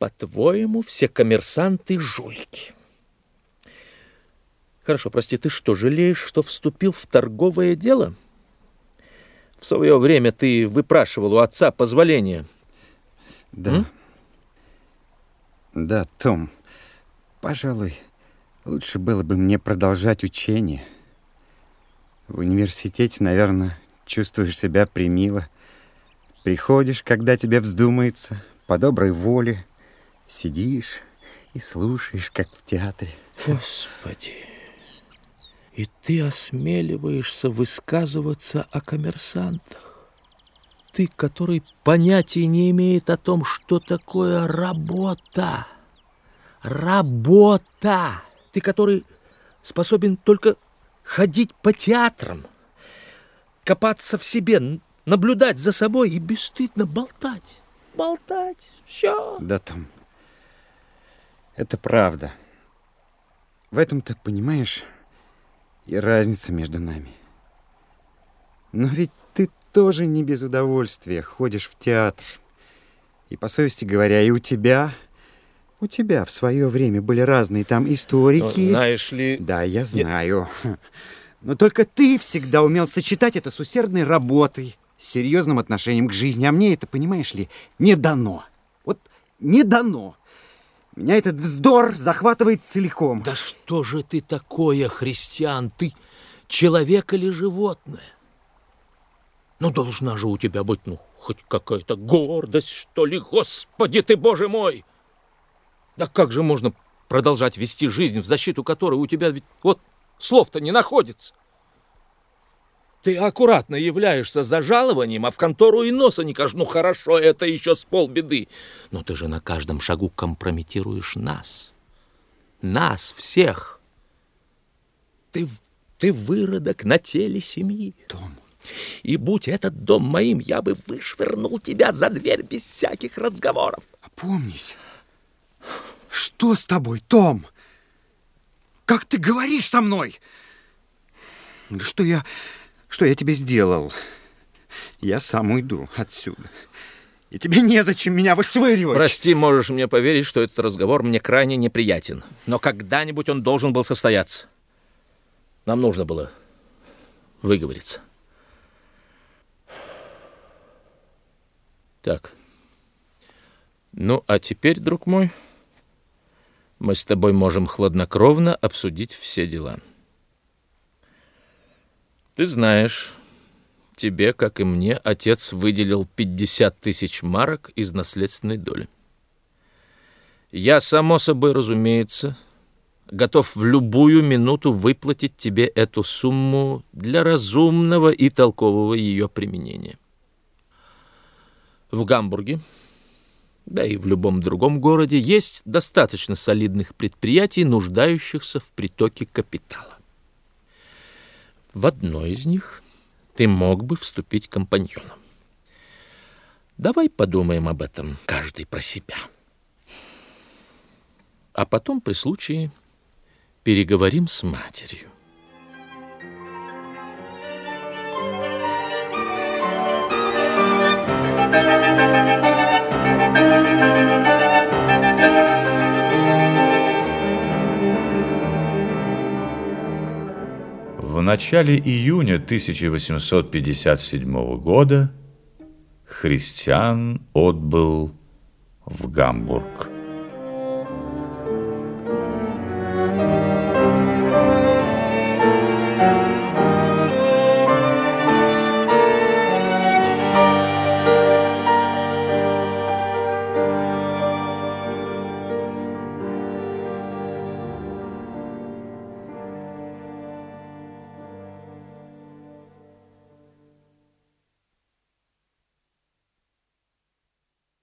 по-твоему, все коммерсанты жулики. Хорошо, прости, ты что, жалеешь, что вступил в торговое дело? В свое время ты выпрашивал у отца позволение. Да. Да, Том, пожалуй, лучше было бы мне продолжать учение. В университете, наверное, чувствуешь себя премило. Приходишь, когда тебе вздумается, по доброй воле, сидишь и слушаешь, как в театре. Господи, и ты осмеливаешься высказываться о коммерсантах? Ты, который понятия не имеет о том, что такое работа. Работа! Ты, который способен только ходить по театрам, копаться в себе, наблюдать за собой и бесстыдно болтать. Болтать. Все. Да, Том, это правда. В этом-то, понимаешь, и разница между нами. Но ведь ты тоже не без удовольствия ходишь в театр. И, по совести говоря, и у тебя в свое время были разные там историки. Но, знаешь ли... Да, я знаю. Но только ты всегда умел сочетать это с усердной работой, с серьезным отношением к жизни. А мне это, понимаешь ли, не дано. Вот не дано. Меня этот вздор захватывает целиком. Да что же ты такое, христиан? Ты человек или животное? Ну, должна же у тебя быть, хоть какая-то гордость, что ли, Господи ты, Боже мой! Да как же можно продолжать вести жизнь, в защиту которой у тебя ведь вот слов-то не находится? Ты аккуратно являешься за жалованием, а в контору и носа не кажешь. Ну, хорошо, это еще с полбеды. Но ты же на каждом шагу компрометируешь нас. Нас всех. Ты выродок на теле семьи. Том. И будь этот дом моим, я бы вышвырнул тебя за дверь без всяких разговоров. Опомнись. Что с тобой, Том? Как ты говоришь со мной? Что я тебе сделал? Я сам уйду отсюда. И тебе незачем меня вышвыривать. Прости, можешь мне поверить, что этот разговор мне крайне неприятен. Но когда-нибудь он должен был состояться. Нам нужно было выговориться. Так. Ну, а теперь, друг мой, мы с тобой можем хладнокровно обсудить все дела. Ты знаешь, тебе, как и мне, отец выделил 50 000 марок из наследственной доли. Я, само собой разумеется, готов в любую минуту выплатить тебе эту сумму для разумного и толкового ее применения. В Гамбурге, да и в любом другом городе, есть достаточно солидных предприятий, нуждающихся в притоке капитала. В одно из них ты мог бы вступить компаньоном. Давай подумаем об этом каждый про себя. А потом при случае переговорим с матерью. В начале июня 1857 года Христиан отбыл в Гамбург.